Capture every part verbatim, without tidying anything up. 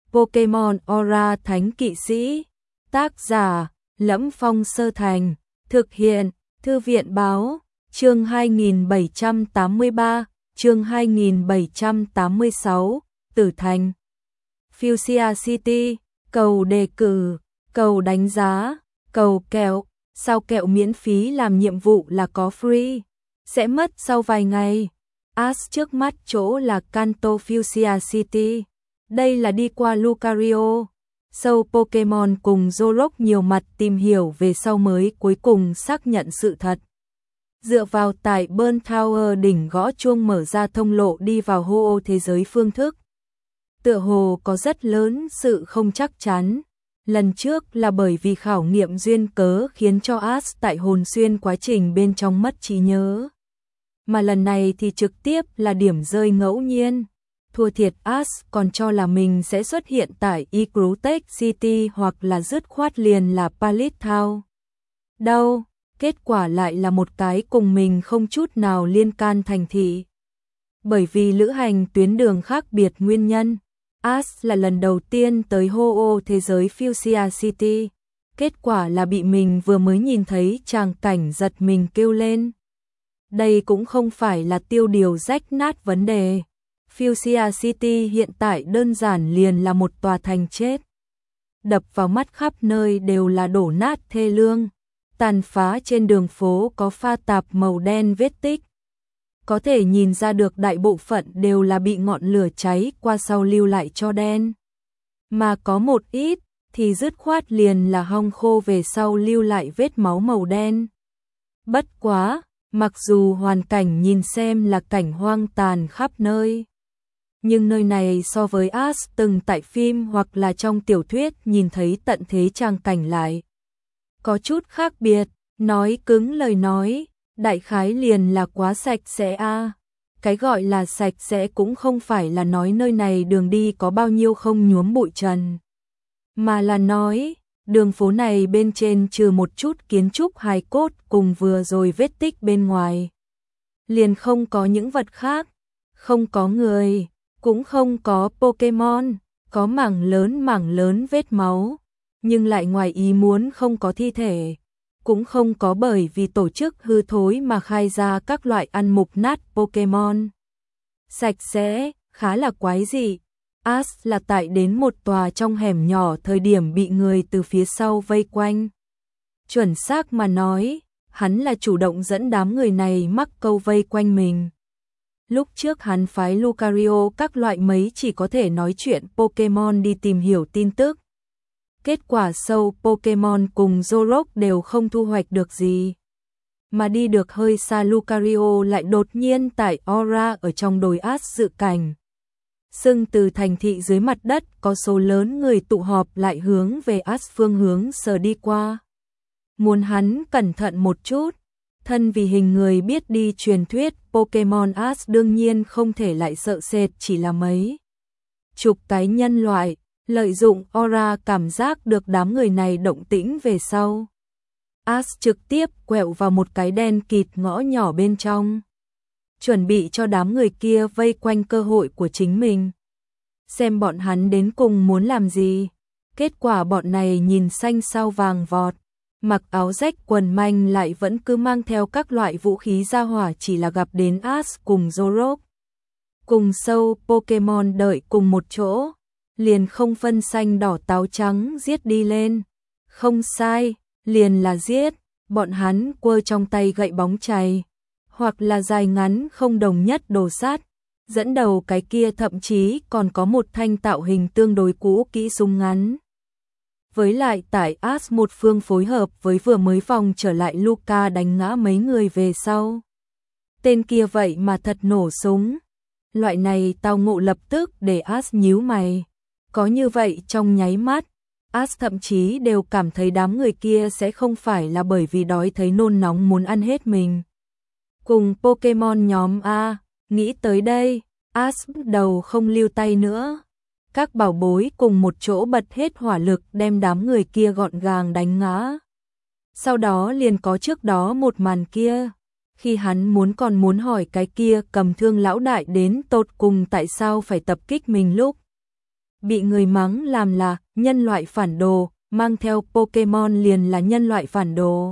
Pokemon Aura Thánh Kỵ Sĩ. Tác giả: Lẫm Phong Sơ Thành. Thực hiện: Thư viện Báo. Chương hai nghìn bảy trăm tám mươi ba, chương hai nghìn bảy trăm tám mươi sáu, Tử Thành. Fuchsia City, cầu đề cử, cầu đánh giá, cầu kẹo, sao kẹo miễn phí làm nhiệm vụ là có free, sẽ mất sau vài ngày. Ash trước mắt chỗ là Kanto Fuchsia City. Đây là đi qua Lucario. Show Pokemon cùng Zoroark nhiều mặt tìm hiểu về sau mới cuối cùng xác nhận sự thật. Dựa vào tại Burn Tower đỉnh gõ chuông mở ra thông lộ đi vào Ho-Oh thế giới phương thức. Tựa hồ có rất lớn sự không chắc chắn. Lần trước là bởi vì khảo nghiệm duyên cớ khiến cho Ash tại hồn xuyên quá trình bên trong mất trí nhớ. Mà lần này thì trực tiếp là điểm rơi ngẫu nhiên. Thua thiệt Ash còn cho là mình sẽ xuất hiện tại Ecruteak City hoặc là dứt khoát liền là Pallet Town. Đâu, kết quả lại là một cái cùng mình không chút nào liên can thành thị. Bởi vì lữ hành tuyến đường khác biệt nguyên nhân, Ash là lần đầu tiên tới Ho-Oh thế giới Fuchsia City. Kết quả là bị mình vừa mới nhìn thấy tràng cảnh giật mình kêu lên. Đây cũng không phải là tiêu điều rách nát vấn đề. Fuchsia City hiện tại đơn giản liền là một tòa thành chết. Đập vào mắt khắp nơi đều là đổ nát thê lương. Tàn phá trên đường phố có pha tạp màu đen vết tích. Có thể nhìn ra được đại bộ phận đều là bị ngọn lửa cháy qua sau lưu lại cho đen. Mà có một ít thì dứt khoát liền là hong khô về sau lưu lại vết máu màu đen. Bất quá, mặc dù hoàn cảnh nhìn xem là cảnh hoang tàn khắp nơi, nhưng nơi này so với Ash từng tại phim hoặc là trong tiểu thuyết nhìn thấy tận thế trang cảnh lại có chút khác biệt. Nói cứng lời nói, đại khái liền là quá sạch sẽ a. À. Cái gọi là sạch sẽ cũng không phải là nói nơi này đường đi có bao nhiêu không nhuốm bụi trần, mà là nói đường phố này bên trên trừ một chút kiến trúc hài cốt cùng vừa rồi vết tích bên ngoài, liền không có những vật khác, không có người, cũng không có Pokemon, có mảng lớn mảng lớn vết máu, nhưng lại ngoài ý muốn không có thi thể, cũng không có bởi vì tổ chức hư thối mà khai ra các loại ăn mục nát Pokemon. Sạch sẽ, khá là quái dị. Ash là tại đến một tòa trong hẻm nhỏ thời điểm bị người từ phía sau vây quanh. Chuẩn xác mà nói, hắn là chủ động dẫn đám người này mắc câu vây quanh mình. Lúc trước hắn phái Lucario các loại mấy chỉ có thể nói chuyện Pokemon đi tìm hiểu tin tức. Kết quả sâu Pokemon cùng Zoroark đều không thu hoạch được gì. Mà đi được hơi xa Lucario lại đột nhiên tại Aura ở trong đồi Ash dự cảnh. Xưng từ thành thị dưới mặt đất có số lớn người tụ họp lại hướng về Ash phương hướng sờ đi qua. Muốn hắn cẩn thận một chút. Thân vì hình người biết đi truyền thuyết Pokemon Ash đương nhiên không thể lại sợ sệt chỉ là mấy chục cái nhân loại, lợi dụng aura cảm giác được đám người này động tĩnh về sau. Ash trực tiếp quẹo vào một cái đen kịt ngõ nhỏ bên trong, chuẩn bị cho đám người kia vây quanh cơ hội của chính mình. Xem bọn hắn đến cùng muốn làm gì. Kết quả bọn này nhìn xanh sao vàng vọt, mặc áo rách quần manh lại vẫn cứ mang theo các loại vũ khí ra hỏa chỉ là gặp đến Ash cùng Zoroark. Cùng sâu Pokemon đợi cùng một chỗ, liền không phân xanh đỏ táo trắng giết đi lên. Không sai, liền là giết, bọn hắn quơ trong tay gậy bóng chày, hoặc là dài ngắn không đồng nhất đồ sát. Dẫn đầu cái kia thậm chí còn có một thanh tạo hình tương đối cũ kỹ súng ngắn. Với lại tại Ash một phương phối hợp với vừa mới vòng trở lại Luca đánh ngã mấy người về sau. Tên kia vậy mà thật nổ súng. Loại này tao ngộ lập tức để Ash nhíu mày. Có như vậy trong nháy mắt, Ash thậm chí đều cảm thấy đám người kia sẽ không phải là bởi vì đói thấy nôn nóng muốn ăn hết mình. Cùng Pokemon nhóm A, nghĩ tới đây, Ash đầu không lưu tay nữa. Các bảo bối cùng một chỗ bật hết hỏa lực đem đám người kia gọn gàng đánh ngã. Sau đó liền có trước đó một màn kia. Khi hắn muốn còn muốn hỏi cái kia cầm thương lão đại đến tột cùng tại sao phải tập kích mình lúc bị người mắng làm là nhân loại phản đồ, mang theo Pokemon liền là nhân loại phản đồ.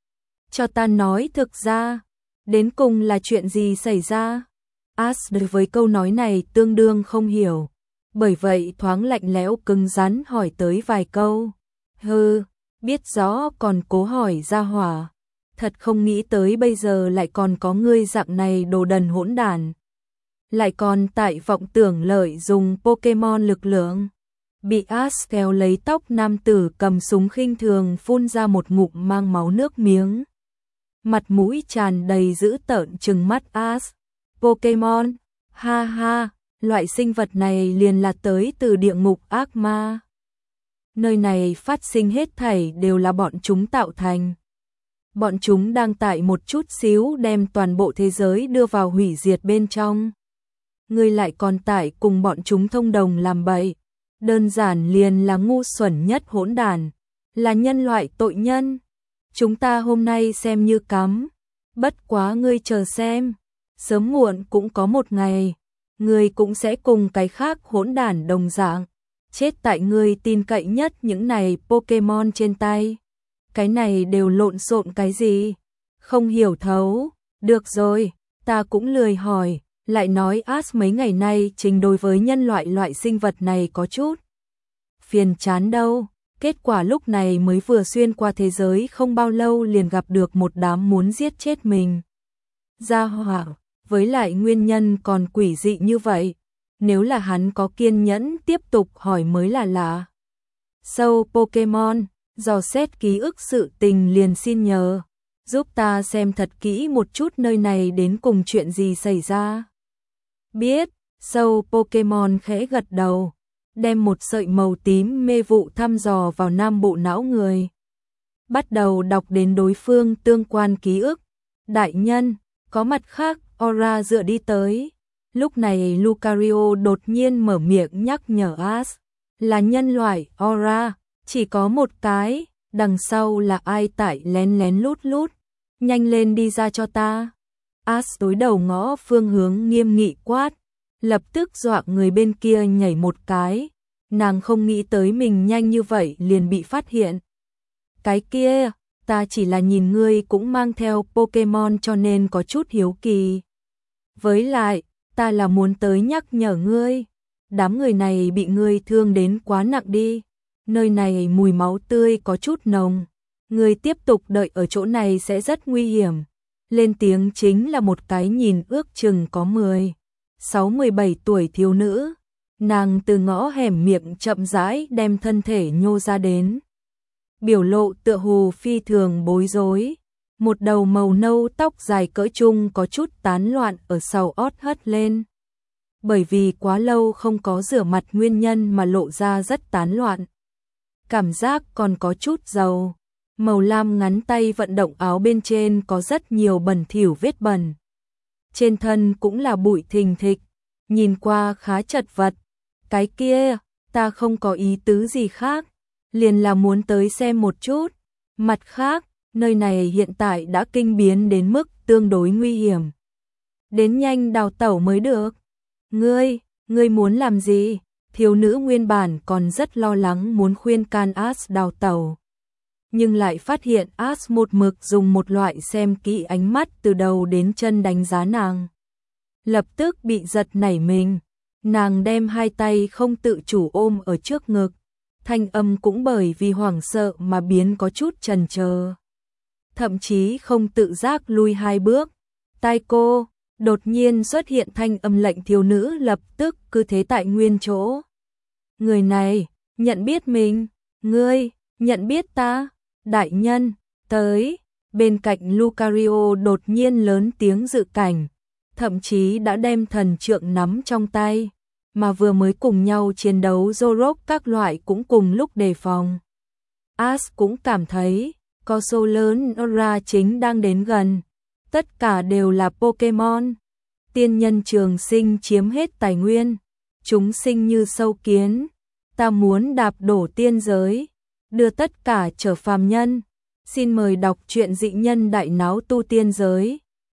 Cho ta nói thực ra, đến cùng là chuyện gì xảy ra? Ash đối với câu nói này tương đương không hiểu, bởi vậy thoáng lạnh lẽo cứng rắn hỏi tới vài câu. Hừ, biết rõ còn cố hỏi ra hỏa. Thật không nghĩ tới bây giờ lại còn có ngươi dạng này đồ đần hỗn đản. Lại còn tại vọng tưởng lợi dùng Pokemon lực lượng. Bị Ash kéo lấy tóc nam tử cầm súng khinh thường phun ra một ngụm mang máu nước miếng. Mặt mũi tràn đầy dữ tợn trừng mắt Ash. Pokemon, ha ha, loại sinh vật này liền là tới từ địa ngục ác ma. Nơi này phát sinh hết thảy đều là bọn chúng tạo thành. Bọn chúng đang tại một chút xíu đem toàn bộ thế giới đưa vào hủy diệt bên trong. Ngươi lại còn tại cùng bọn chúng thông đồng làm bậy. Đơn giản liền là ngu xuẩn nhất hỗn đản, là nhân loại tội nhân. Chúng ta hôm nay xem như cắm, bất quá ngươi chờ xem, sớm muộn cũng có một ngày, ngươi cũng sẽ cùng cái khác hỗn đản đồng dạng, chết tại ngươi tin cậy nhất những này Pokemon trên tay. Cái này đều lộn xộn cái gì? Không hiểu thấu. Được rồi, ta cũng lười hỏi, lại nói Ash mấy ngày nay trình đối với nhân loại loại sinh vật này có chút phiền chán đâu. Kết quả lúc này mới vừa xuyên qua thế giới không bao lâu liền gặp được một đám muốn giết chết mình gia hỏa, với lại nguyên nhân còn quỷ dị như vậy. Nếu là hắn có kiên nhẫn tiếp tục hỏi mới là lạ. Sâu Pokemon, dò xét ký ức sự tình liền xin nhờ, giúp ta xem thật kỹ một chút nơi này đến cùng chuyện gì xảy ra. Biết, sâu Pokemon khẽ gật đầu, đem một sợi màu tím mê vụ thăm dò vào nam bộ não người. Bắt đầu đọc đến đối phương tương quan ký ức. Đại nhân, có mặt khác, Aura dựa đi tới. Lúc này Lucario đột nhiên mở miệng nhắc nhở Ash. Là nhân loại, Aura, chỉ có một cái, đằng sau là ai tại lén lén lút lút. Nhanh lên đi ra cho ta. Ash đối đầu ngõ phương hướng nghiêm nghị quát. Lập tức dọa người bên kia nhảy một cái. Nàng không nghĩ tới mình nhanh như vậy liền bị phát hiện. Cái kia, ta chỉ là nhìn ngươi cũng mang theo Pokemon cho nên có chút hiếu kỳ. Với lại, ta là muốn tới nhắc nhở ngươi. Đám người này bị ngươi thương đến quá nặng đi. Nơi này mùi máu tươi có chút nồng. Ngươi tiếp tục đợi ở chỗ này sẽ rất nguy hiểm. Lên tiếng chính là một cái nhìn ước chừng có mười, sáu, mười bảy tuổi thiếu nữ. Nàng từ ngõ hẻm miệng chậm rãi đem thân thể nhô ra đến. Biểu lộ tựa hồ phi thường bối rối. Một đầu màu nâu tóc dài cỡ trung có chút tán loạn ở sau ót hất lên. Bởi vì quá lâu không có rửa mặt nguyên nhân mà lộ ra rất tán loạn. Cảm giác còn có chút dầu. Màu lam ngắn tay vận động áo bên trên có rất nhiều bẩn thỉu vết bẩn. Trên thân cũng là bụi thình thịch, nhìn qua khá chật vật. Cái kia, ta không có ý tứ gì khác, liền là muốn tới xem một chút. Mặt khác, nơi này hiện tại đã kinh biến đến mức tương đối nguy hiểm. Đến nhanh đào tẩu mới được. Ngươi, ngươi muốn làm gì? Thiếu nữ nguyên bản còn rất lo lắng muốn khuyên can Ash đào tẩu. Nhưng lại phát hiện Ash một mực dùng một loại xem kỹ ánh mắt từ đầu đến chân đánh giá nàng. Lập tức bị giật nảy mình. Nàng đem hai tay không tự chủ ôm ở trước ngực. Thanh âm cũng bởi vì hoảng sợ mà biến có chút chần chờ. Thậm chí không tự giác lui hai bước. Tai cô, đột nhiên xuất hiện thanh âm lệnh thiếu nữ lập tức cứ thế tại nguyên chỗ. Người này, nhận biết mình, ngươi, nhận biết ta, đại nhân, tới, bên cạnh Lucario đột nhiên lớn tiếng dự cảnh, thậm chí đã đem thần trượng nắm trong tay, mà vừa mới cùng nhau chiến đấu Zorok các loại cũng cùng lúc đề phòng. Ash cũng cảm thấy, có số lớn Aura chính đang đến gần, tất cả đều là Pokemon. Tiên nhân trường sinh chiếm hết tài nguyên, chúng sinh như sâu kiến, ta muốn đạp đổ tiên giới, đưa tất cả trở phàm nhân. Xin mời đọc truyện dị nhân đại náo tu tiên giới.